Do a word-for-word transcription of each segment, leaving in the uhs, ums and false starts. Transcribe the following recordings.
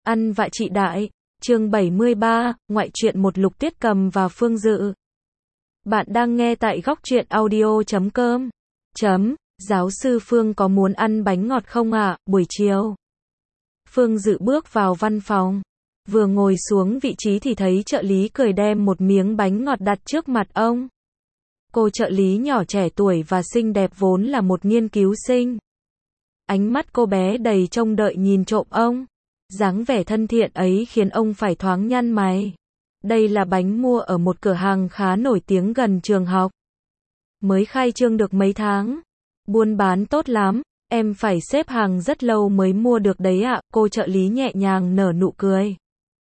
Ăn vạ chị đại. Chương bảy mươi ba, ngoại truyện một Lục Tuyết Cầm và Phương Dự. Bạn đang nghe tại góc truyện audio chấm com. Chấm, giáo sư Phương có muốn ăn bánh ngọt không ạ, à? Buổi chiều. Phương Dự bước vào văn phòng. Vừa ngồi xuống vị trí thì thấy trợ lý cười đem một miếng bánh ngọt đặt trước mặt ông. Cô trợ lý nhỏ trẻ tuổi và xinh đẹp vốn là một nghiên cứu sinh. Ánh mắt cô bé đầy trông đợi nhìn trộm ông. Dáng vẻ thân thiện ấy khiến ông phải thoáng nhăn mày. Đây là bánh mua ở một cửa hàng khá nổi tiếng gần trường học. Mới khai trương được mấy tháng. Buôn bán tốt lắm, em phải xếp hàng rất lâu mới mua được đấy ạ. Cô trợ lý nhẹ nhàng nở nụ cười.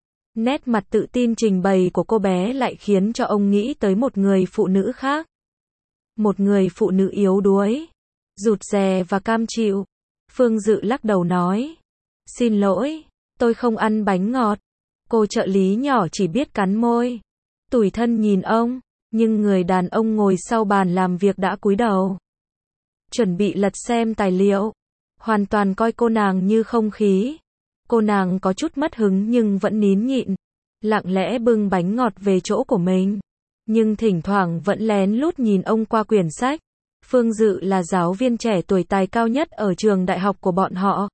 Nét mặt tự tin trình bày của cô bé lại khiến cho ông nghĩ tới một người phụ nữ khác. Một người phụ nữ yếu đuối, rụt rè và cam chịu. Phương Dự lắc đầu nói. Xin lỗi, tôi không ăn bánh ngọt. Cô trợ lý nhỏ chỉ biết cắn môi. Tủi thân nhìn ông, nhưng người đàn ông ngồi sau bàn làm việc đã cúi đầu. Chuẩn bị lật xem tài liệu. Hoàn toàn coi cô nàng như không khí. Cô nàng có chút mất hứng nhưng vẫn nín nhịn. Lặng lẽ bưng bánh ngọt về chỗ của mình. Nhưng thỉnh thoảng vẫn lén lút nhìn ông qua quyển sách. Phương Dự là giáo viên trẻ tuổi tài cao nhất ở trường đại học của bọn họ.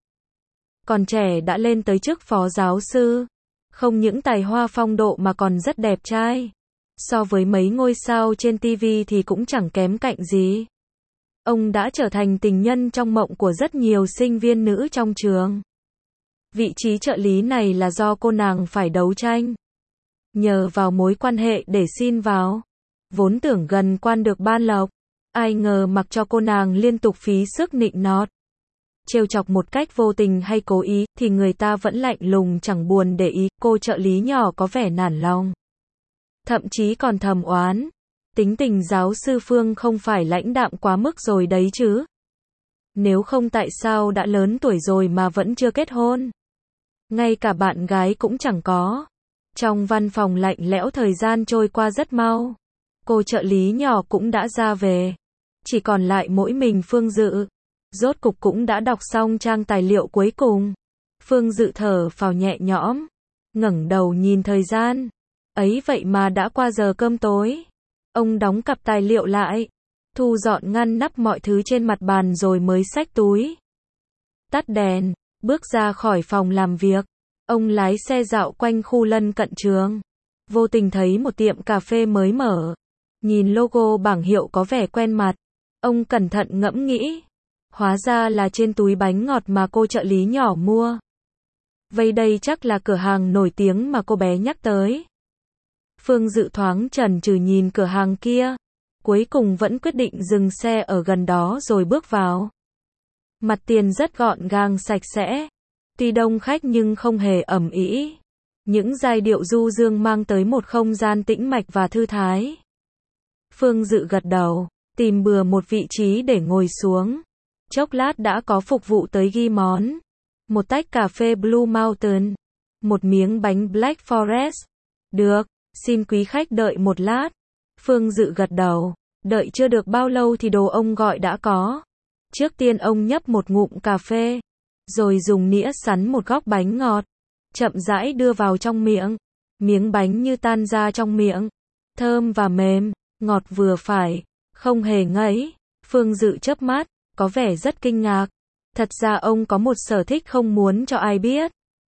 Còn trẻ đã lên tới chức phó giáo sư. Không những tài hoa phong độ mà còn rất đẹp trai. So với mấy ngôi sao trên ti vi thì cũng chẳng kém cạnh gì. Ông đã trở thành tình nhân trong mộng của rất nhiều sinh viên nữ trong trường. Vị trí trợ lý này là do cô nàng phải đấu tranh. Nhờ vào mối quan hệ để xin vào. Vốn tưởng gần quan được ban lộc. Ai ngờ mặc cho cô nàng liên tục phí sức nịnh nọt. Trêu chọc một cách vô tình hay cố ý, thì người ta vẫn lạnh lùng chẳng buồn để ý. Cô trợ lý nhỏ có vẻ nản lòng. Thậm chí còn thầm oán. Tính tình giáo sư Phương không phải lãnh đạm quá mức rồi đấy chứ. Nếu không tại sao đã lớn tuổi rồi mà vẫn chưa kết hôn. Ngay cả bạn gái cũng chẳng có. Trong văn phòng lạnh lẽo thời gian trôi qua rất mau. Cô trợ lý nhỏ cũng đã ra về. Chỉ còn lại mỗi mình Phương Dự. Rốt cục cũng đã đọc xong trang tài liệu cuối cùng. Phương Dự thở phào nhẹ nhõm. Ngẩng đầu nhìn thời gian. Ấy vậy mà đã qua giờ cơm tối. Ông đóng cặp tài liệu lại. Thu dọn ngăn nắp mọi thứ trên mặt bàn rồi mới xách túi. Tắt đèn. Bước ra khỏi phòng làm việc. Ông lái xe dạo quanh khu lân cận trường. Vô tình thấy một tiệm cà phê mới mở. Nhìn logo bảng hiệu có vẻ quen mặt. Ông cẩn thận ngẫm nghĩ. Hóa ra là trên túi bánh ngọt mà cô trợ lý nhỏ mua. Vậy đây chắc là cửa hàng nổi tiếng mà cô bé nhắc tới. Phương Dự thoáng chần chừ nhìn cửa hàng kia. Cuối cùng vẫn quyết định dừng xe ở gần đó rồi bước vào. Mặt tiền rất gọn gàng sạch sẽ. Tuy đông khách nhưng không hề ầm ĩ. Những giai điệu du dương mang tới một không gian tĩnh mạch và thư thái. Phương Dự gật đầu, tìm bừa một vị trí để ngồi xuống. Chốc lát đã có phục vụ tới ghi món. Một tách cà phê Blue Mountain. Một miếng bánh Black Forest. Được, xin quý khách đợi một lát. Phương Dự gật đầu. Đợi chưa được bao lâu thì đồ ông gọi đã có. Trước tiên ông nhấp một ngụm cà phê. Rồi dùng nĩa sắn một góc bánh ngọt. Chậm rãi đưa vào trong miệng. Miếng bánh như tan ra trong miệng. Thơm và mềm, ngọt vừa phải. Không hề ngấy. Phương Dự chớp mắt. Có vẻ rất kinh ngạc. Thật ra ông có một sở thích không muốn cho ai biết.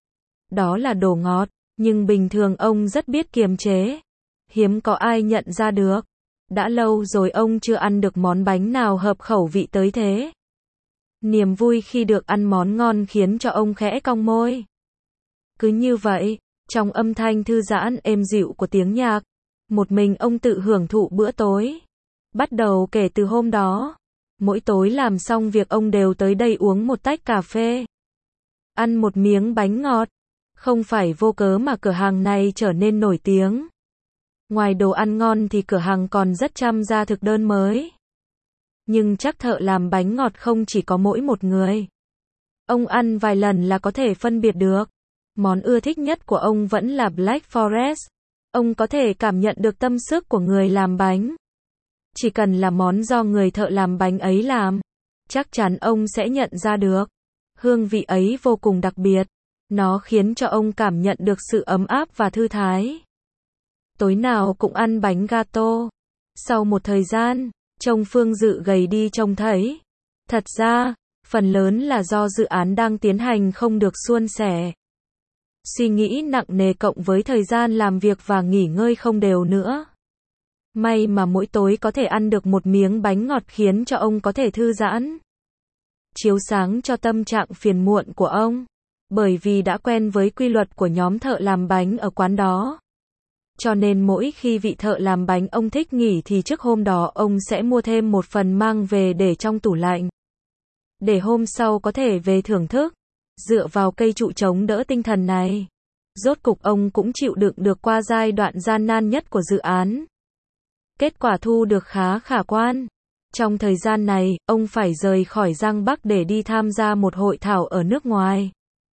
Đó là đồ ngọt. Nhưng bình thường ông rất biết kiềm chế. Hiếm có ai nhận ra được. Đã lâu rồi ông chưa ăn được món bánh nào hợp khẩu vị tới thế. Niềm vui khi được ăn món ngon khiến cho ông khẽ cong môi. Cứ như vậy, trong âm thanh thư giãn êm dịu của tiếng nhạc, một mình ông tự hưởng thụ bữa tối. Bắt đầu kể từ hôm đó, mỗi tối làm xong việc ông đều tới đây uống một tách cà phê. Ăn một miếng bánh ngọt. Không phải vô cớ mà cửa hàng này trở nên nổi tiếng. Ngoài đồ ăn ngon thì cửa hàng còn rất chăm ra thực đơn mới. Nhưng chắc thợ làm bánh ngọt không chỉ có mỗi một người. Ông ăn vài lần là có thể phân biệt được. Món ưa thích nhất của ông vẫn là Black Forest. Ông có thể cảm nhận được tâm sức của người làm bánh. Chỉ cần là món do người thợ làm bánh ấy làm, chắc chắn ông sẽ nhận ra được. Hương vị ấy vô cùng đặc biệt. Nó khiến cho ông cảm nhận được sự ấm áp và thư thái. Tối nào cũng ăn bánh gato. Sau một thời gian, trông Phương Dự gầy đi trông thấy. Thật ra, phần lớn là do dự án đang tiến hành không được suôn sẻ. Suy nghĩ nặng nề cộng với thời gian làm việc và nghỉ ngơi không đều nữa. May mà mỗi tối có thể ăn được một miếng bánh ngọt khiến cho ông có thể thư giãn. Chiếu sáng cho tâm trạng phiền muộn của ông. Bởi vì đã quen với quy luật của nhóm thợ làm bánh ở quán đó. Cho nên mỗi khi vị thợ làm bánh ông thích nghỉ thì trước hôm đó ông sẽ mua thêm một phần mang về để trong tủ lạnh. Để hôm sau có thể về thưởng thức. Dựa vào cây trụ chống đỡ tinh thần này, rốt cục ông cũng chịu đựng được qua giai đoạn gian nan nhất của dự án. Kết quả thu được khá khả quan. Trong thời gian này, ông phải rời khỏi Giang Bắc để đi tham gia một hội thảo ở nước ngoài.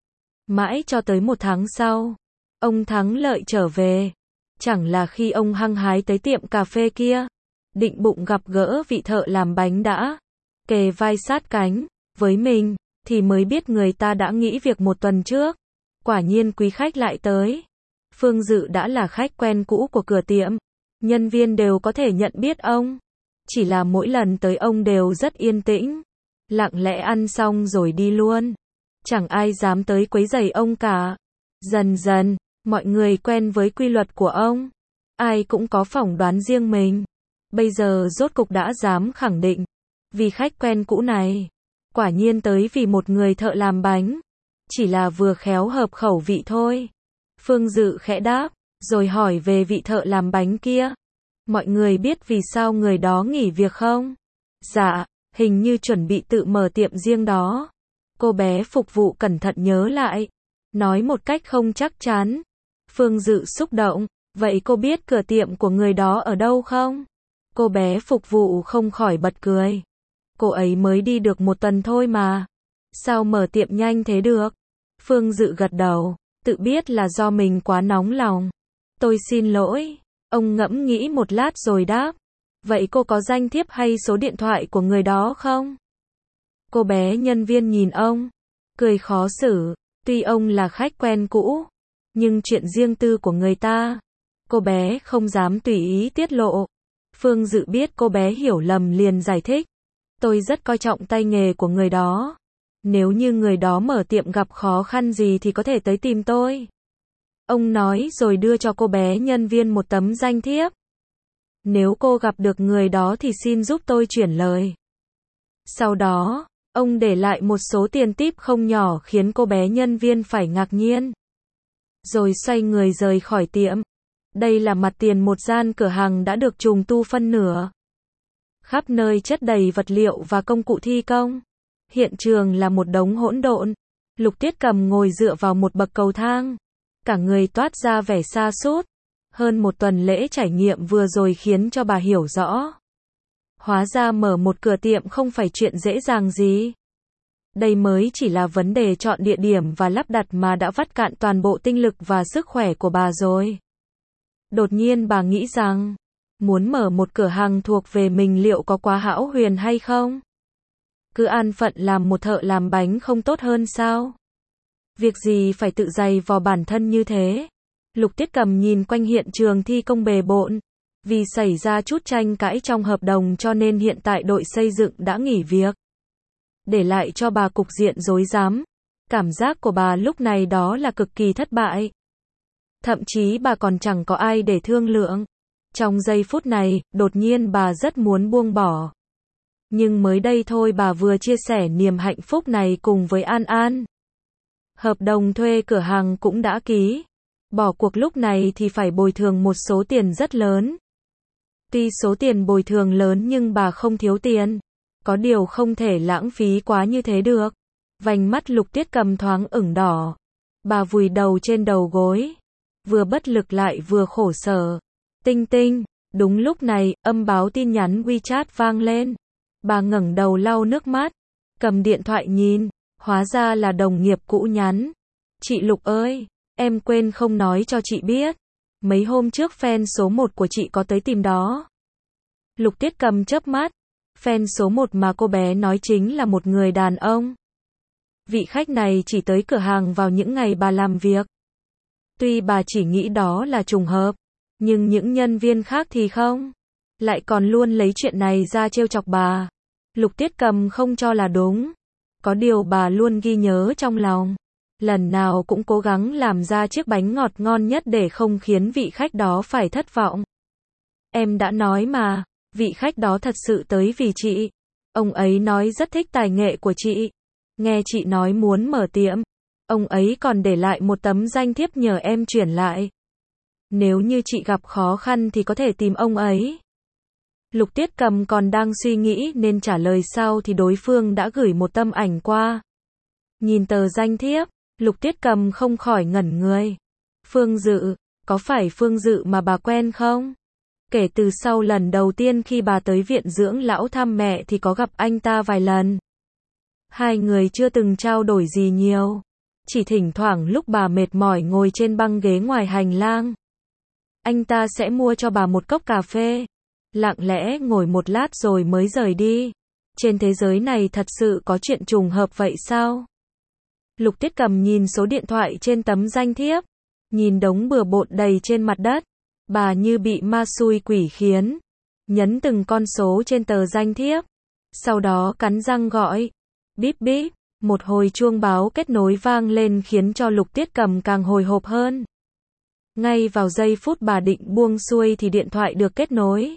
Mãi cho tới một tháng sau, ông thắng lợi trở về. Chẳng là khi ông hăng hái tới tiệm cà phê kia, định bụng gặp gỡ vị thợ làm bánh đã kề vai sát cánh với mình, thì mới biết người ta đã nghỉ việc một tuần trước. Quả nhiên quý khách lại tới. Phương Dự đã là khách quen cũ của cửa tiệm. Nhân viên đều có thể nhận biết ông. Chỉ là mỗi lần tới ông đều rất yên tĩnh. Lặng lẽ ăn xong rồi đi luôn. Chẳng ai dám tới quấy rầy ông cả. Dần dần, mọi người quen với quy luật của ông. Ai cũng có phỏng đoán riêng mình. Bây giờ rốt cục đã dám khẳng định. Vì khách quen cũ này, quả nhiên tới vì một người thợ làm bánh. Chỉ là vừa khéo hợp khẩu vị thôi. Phương Dự khẽ đáp, rồi hỏi về vị thợ làm bánh kia. Mọi người biết vì sao người đó nghỉ việc không? Dạ, hình như chuẩn bị tự mở tiệm riêng đó. Cô bé phục vụ cẩn thận nhớ lại. Nói một cách không chắc chắn. Phương Dự xúc động, vậy cô biết cửa tiệm của người đó ở đâu không? Cô bé phục vụ không khỏi bật cười. Cô ấy mới đi được một tuần thôi mà. Sao mở tiệm nhanh thế được? Phương Dự gật đầu, tự biết là do mình quá nóng lòng. Tôi xin lỗi. Ông ngẫm nghĩ một lát rồi đáp. Vậy cô có danh thiếp hay số điện thoại của người đó không? Cô bé nhân viên nhìn ông, cười khó xử. Tuy ông là khách quen cũ, nhưng chuyện riêng tư của người ta, cô bé không dám tùy ý tiết lộ. Phương Dự biết cô bé hiểu lầm liền giải thích. Tôi rất coi trọng tay nghề của người đó. Nếu như người đó mở tiệm gặp khó khăn gì thì có thể tới tìm tôi. Ông nói rồi đưa cho cô bé nhân viên một tấm danh thiếp. Nếu cô gặp được người đó thì xin giúp tôi chuyển lời. Sau đó, ông để lại một số tiền tip không nhỏ khiến cô bé nhân viên phải ngạc nhiên. Rồi xoay người rời khỏi tiệm. Đây là mặt tiền một gian cửa hàng đã được trùng tu phân nửa. Khắp nơi chất đầy vật liệu và công cụ thi công. Hiện trường là một đống hỗn độn. Lục Tiết Cầm ngồi dựa vào một bậc cầu thang. Cả người toát ra vẻ sa sút. Hơn một tuần lễ trải nghiệm vừa rồi khiến cho bà hiểu rõ. Hóa ra mở một cửa tiệm không phải chuyện dễ dàng gì. Đây mới chỉ là vấn đề chọn địa điểm và lắp đặt mà đã vắt cạn toàn bộ tinh lực và sức khỏe của bà rồi. Đột nhiên bà nghĩ rằng, muốn mở một cửa hàng thuộc về mình liệu có quá hão huyền hay không? Cứ an phận làm một thợ làm bánh không tốt hơn sao? Việc gì phải tự dày vò bản thân như thế? Lục Tiết Cầm nhìn quanh hiện trường thi công bề bộn. Vì xảy ra chút tranh cãi trong hợp đồng cho nên hiện tại đội xây dựng đã nghỉ việc. Để lại cho bà cục diện rối rắm. Cảm giác của bà lúc này đó là cực kỳ thất bại. Thậm chí bà còn chẳng có ai để thương lượng. Trong giây phút này, đột nhiên bà rất muốn buông bỏ. Nhưng mới đây thôi bà vừa chia sẻ niềm hạnh phúc này cùng với An An. Hợp đồng thuê cửa hàng cũng đã ký. Bỏ cuộc lúc này thì phải bồi thường một số tiền rất lớn. Tuy số tiền bồi thường lớn nhưng bà không thiếu tiền. Có điều không thể lãng phí quá như thế được. Vành mắt Lục Tiết Cầm thoáng ửng đỏ. Bà vùi đầu trên đầu gối. Vừa bất lực lại vừa khổ sở. Tinh tinh. Đúng lúc này, âm báo tin nhắn WeChat vang lên. Bà ngẩng đầu lau nước mắt. Cầm điện thoại nhìn. Hóa ra là đồng nghiệp cũ nhắn. Chị Lục ơi, em quên không nói cho chị biết. Mấy hôm trước fan số một của chị có tới tìm đó. Lục Tiết Cầm chớp mắt. Fan số một mà cô bé nói chính là một người đàn ông. Vị khách này chỉ tới cửa hàng vào những ngày bà làm việc. Tuy bà chỉ nghĩ đó là trùng hợp, nhưng những nhân viên khác thì không. Lại còn luôn lấy chuyện này ra trêu chọc bà. Lục Tiết Cầm không cho là đúng. Có điều bà luôn ghi nhớ trong lòng. Lần nào cũng cố gắng làm ra chiếc bánh ngọt ngon nhất để không khiến vị khách đó phải thất vọng. Em đã nói mà, vị khách đó thật sự tới vì chị. Ông ấy nói rất thích tài nghệ của chị. Nghe chị nói muốn mở tiệm. Ông ấy còn để lại một tấm danh thiếp nhờ em chuyển lại. Nếu như chị gặp khó khăn thì có thể tìm ông ấy. Lục Tiết Cầm còn đang suy nghĩ nên trả lời sau thì đối phương đã gửi một tấm ảnh qua. Nhìn tờ danh thiếp, Lục Tiết Cầm không khỏi ngẩn người. Phương Dự, có phải Phương Dự mà bà quen không? Kể từ sau lần đầu tiên khi bà tới viện dưỡng lão thăm mẹ thì có gặp anh ta vài lần. Hai người chưa từng trao đổi gì nhiều. Chỉ thỉnh thoảng lúc bà mệt mỏi ngồi trên băng ghế ngoài hành lang. Anh ta sẽ mua cho bà một cốc cà phê. Lặng lẽ ngồi một lát rồi mới rời đi. Trên thế giới này thật sự có chuyện trùng hợp vậy sao? Lục Tiết Cầm nhìn số điện thoại trên tấm danh thiếp. Nhìn đống bừa bộn đầy trên mặt đất. Bà như bị ma xui quỷ khiến. Nhấn từng con số trên tờ danh thiếp. Sau đó cắn răng gọi. Bíp bíp. Một hồi chuông báo kết nối vang lên khiến cho Lục Tiết Cầm càng hồi hộp hơn. Ngay vào giây phút bà định buông xuôi thì điện thoại được kết nối.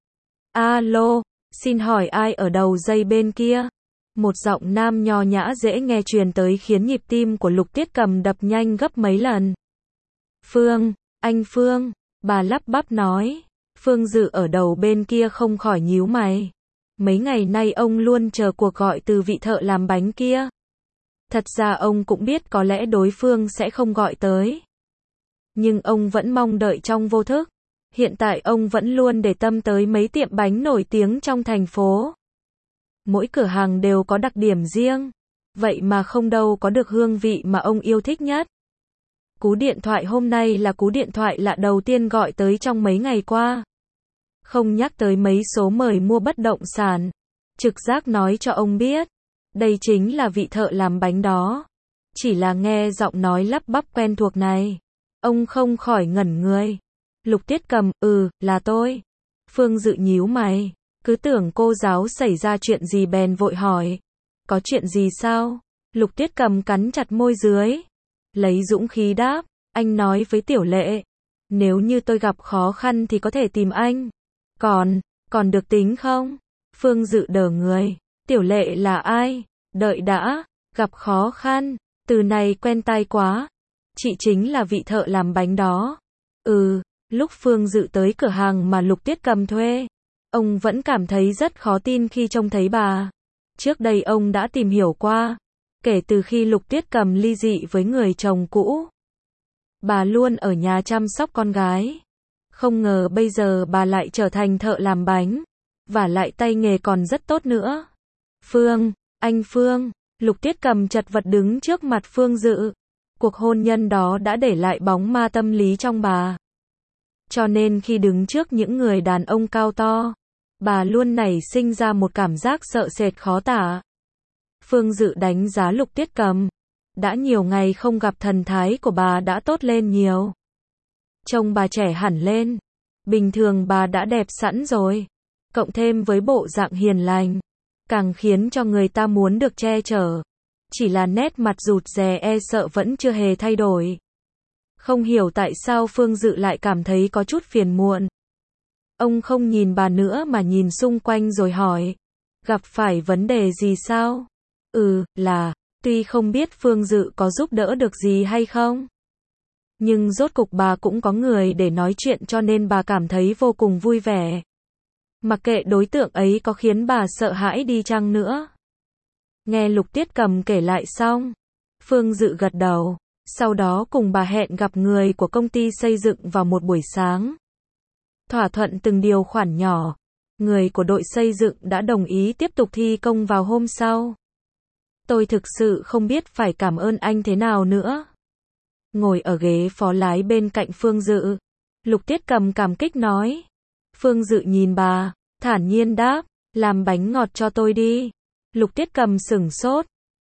Alo, xin hỏi ai ở đầu dây bên kia? Một giọng nam nho nhã dễ nghe truyền tới khiến nhịp tim của Lục Tiết Cầm đập nhanh gấp mấy lần. Phương, anh Phương, bà lắp bắp nói. Phương Dự ở đầu bên kia không khỏi nhíu mày. Mấy ngày nay ông luôn chờ cuộc gọi từ vị thợ làm bánh kia. Thật ra ông cũng biết có lẽ đối phương sẽ không gọi tới. Nhưng ông vẫn mong đợi trong vô thức. Hiện tại ông vẫn luôn để tâm tới mấy tiệm bánh nổi tiếng trong thành phố. Mỗi cửa hàng đều có đặc điểm riêng. Vậy mà không đâu có được hương vị mà ông yêu thích nhất. Cú điện thoại hôm nay là cú điện thoại lạ đầu tiên gọi tới trong mấy ngày qua. Không nhắc tới mấy số mời mua bất động sản. Trực giác nói cho ông biết. Đây chính là vị thợ làm bánh đó. Chỉ là nghe giọng nói lắp bắp quen thuộc này. Ông không khỏi ngẩn người. Lục Tiết Cầm, ừ, là tôi. Phương Dự nhíu mày. Cứ tưởng cô giáo xảy ra chuyện gì bèn vội hỏi. Có chuyện gì sao? Lục Tiết Cầm cắn chặt môi dưới. Lấy dũng khí đáp. Anh nói với Tiểu Lệ. Nếu như tôi gặp khó khăn thì có thể tìm anh. Còn, còn được tính không? Phương Dự đờ người. Tiểu Lệ là ai? Đợi đã. Gặp khó khăn. Từ này quen tai quá. Chị chính là vị thợ làm bánh đó. Ừ, lúc Phương Dự tới cửa hàng mà Lục Tiết Cầm thuê. Ông vẫn cảm thấy rất khó tin khi trông thấy bà. Trước đây ông đã tìm hiểu qua. Kể từ khi Lục Tiết Cầm ly dị với người chồng cũ. Bà luôn ở nhà chăm sóc con gái. Không ngờ bây giờ bà lại trở thành thợ làm bánh. Và lại tay nghề còn rất tốt nữa. Phương, anh Phương. Lục Tiết Cầm chật vật đứng trước mặt Phương Dự. Cuộc hôn nhân đó đã để lại bóng ma tâm lý trong bà. Cho nên khi đứng trước những người đàn ông cao to, bà luôn nảy sinh ra một cảm giác sợ sệt khó tả. Phương Dự đánh giá Lục Tiết Cầm. Đã nhiều ngày không gặp thần thái của bà đã tốt lên nhiều. Trông bà trẻ hẳn lên. Bình thường bà đã đẹp sẵn rồi. Cộng thêm với bộ dạng hiền lành. Càng khiến cho người ta muốn được che chở. Chỉ là nét mặt rụt rè e sợ vẫn chưa hề thay đổi. Không hiểu tại sao Phương Dự lại cảm thấy có chút phiền muộn. Ông không nhìn bà nữa mà nhìn xung quanh rồi hỏi. Gặp phải vấn đề gì sao? Ừ, là, tuy không biết Phương Dự có giúp đỡ được gì hay không. Nhưng rốt cục bà cũng có người để nói chuyện cho nên bà cảm thấy vô cùng vui vẻ. Mặc kệ đối tượng ấy có khiến bà sợ hãi đi chăng nữa. Nghe Lục Tiết Cầm kể lại xong, Phương Dự gật đầu, sau đó cùng bà hẹn gặp người của công ty xây dựng vào một buổi sáng. Thỏa thuận từng điều khoản nhỏ, người của đội xây dựng đã đồng ý tiếp tục thi công vào hôm sau. Tôi thực sự không biết phải cảm ơn anh thế nào nữa. Ngồi ở ghế phó lái bên cạnh Phương Dự, Lục Tiết Cầm cảm kích nói. Phương Dự nhìn bà, thản nhiên đáp, làm bánh ngọt cho tôi đi. Lục Tiết Cầm sửng sốt.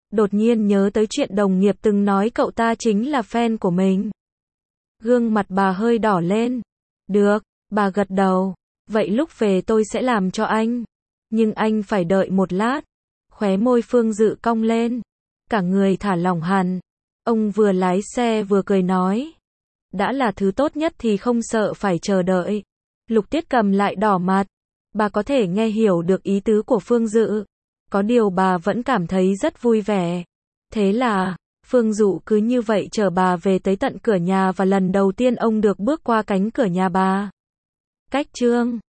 đột nhiên nhớ tới chuyện đồng nghiệp từng nói cậu ta chính là fan của mình. Gương mặt bà hơi đỏ lên. Được, bà gật đầu. Vậy lúc về tôi sẽ làm cho anh. Nhưng anh phải đợi một lát. Khóe môi Phương Dự cong lên. Cả người thả lỏng hẳn. Ông vừa lái xe vừa cười nói. Đã là thứ tốt nhất thì không sợ phải chờ đợi. Lục Tiết Cầm lại đỏ mặt. Bà có thể nghe hiểu được ý tứ của Phương Dự. Có điều bà vẫn cảm thấy rất vui vẻ. Thế là, Phương Dụ cứ như vậy chở bà về tới tận cửa nhà và lần đầu tiên ông được bước qua cánh cửa nhà bà. Cách chương